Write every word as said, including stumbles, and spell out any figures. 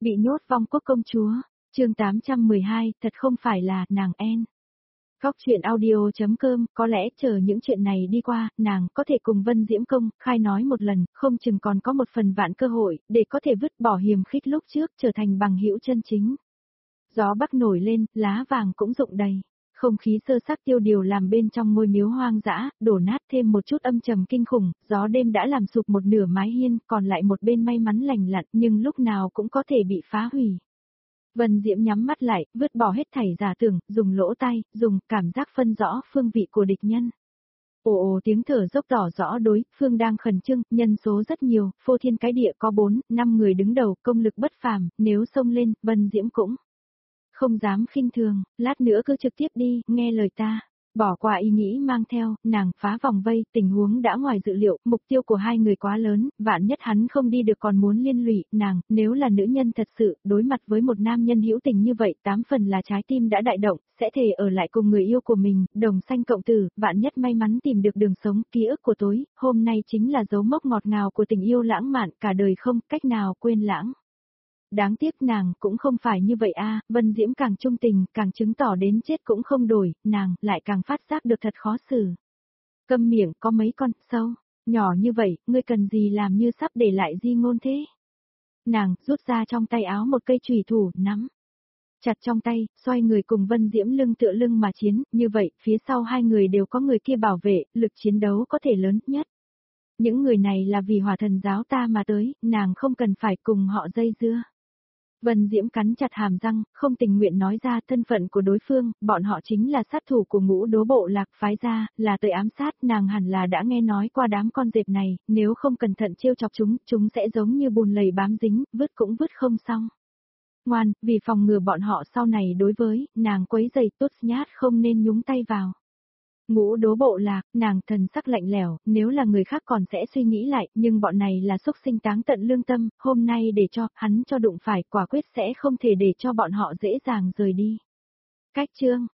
Bị nhốt vong quốc công chúa, chương tám trăm mười hai, thật không phải là, nàng en. Góc chuyện audio.com, có lẽ chờ những chuyện này đi qua, nàng có thể cùng Vân Diễm Công, khai nói một lần, không chừng còn có một phần vạn cơ hội, để có thể vứt bỏ hiềm khích lúc trước trở thành bằng hữu chân chính. Gió bắc nổi lên, lá vàng cũng rụng đầy. Không khí sơ sắc tiêu điều làm bên trong ngôi miếu hoang dã, đổ nát thêm một chút âm trầm kinh khủng, gió đêm đã làm sụp một nửa mái hiên, còn lại một bên may mắn lành lặn nhưng lúc nào cũng có thể bị phá hủy. Vân Diễm nhắm mắt lại, vứt bỏ hết thảy giả tưởng, dùng lỗ tai, dùng cảm giác phân rõ phương vị của địch nhân. Ồ ồ tiếng thở dốc tỏ rõ đối phương đang khẩn trương, nhân số rất nhiều, phô thiên cái địa có bốn, năm người đứng đầu, công lực bất phàm, nếu xông lên, Vân Diễm cũng không dám khinh thường, lát nữa cứ trực tiếp đi, nghe lời ta. Bỏ qua ý nghĩ mang theo, nàng phá vòng vây, tình huống đã ngoài dự liệu, mục tiêu của hai người quá lớn, vạn nhất hắn không đi được còn muốn liên lụy, nàng, nếu là nữ nhân thật sự, đối mặt với một nam nhân hữu tình như vậy, tám phần là trái tim đã đại động, sẽ thể ở lại cùng người yêu của mình, đồng sanh cộng tử, vạn nhất may mắn tìm được đường sống, ký ức của tối, hôm nay chính là dấu mốc ngọt ngào của tình yêu lãng mạn, cả đời không cách nào quên lãng. Đáng tiếc nàng cũng không phải như vậy a, Vân Diễm càng trung tình, càng chứng tỏ đến chết cũng không đổi, nàng lại càng phát giác được thật khó xử. Câm miệng, có mấy con sâu, nhỏ như vậy, ngươi cần gì làm như sắp để lại di ngôn thế? Nàng rút ra trong tay áo một cây chùy thủ, nắm chặt trong tay, xoay người cùng Vân Diễm lưng tựa lưng mà chiến, như vậy, phía sau hai người đều có người kia bảo vệ, lực chiến đấu có thể lớn nhất. Những người này là vì Hỏa Thần giáo ta mà tới, nàng không cần phải cùng họ dây dưa. Vân Diễm cắn chặt hàm răng, không tình nguyện nói ra thân phận của đối phương, bọn họ chính là sát thủ của Ngũ Đố Bộ Lạc phái ra, là tới ám sát, nàng hẳn là đã nghe nói qua đám con dẹp này, nếu không cẩn thận trêu chọc chúng, chúng sẽ giống như bùn lầy bám dính, vứt cũng vứt không xong. Ngoan, vì phòng ngừa bọn họ sau này đối với, nàng quấy giày tốt nhát không nên nhúng tay vào. Ngũ Đố Bộ Lạc, nàng thần sắc lạnh lẽo, nếu là người khác còn sẽ suy nghĩ lại, nhưng bọn này là xúc sinh táng tận lương tâm, hôm nay để cho, hắn cho đụng phải, quả quyết sẽ không thể để cho bọn họ dễ dàng rời đi. Cách chương,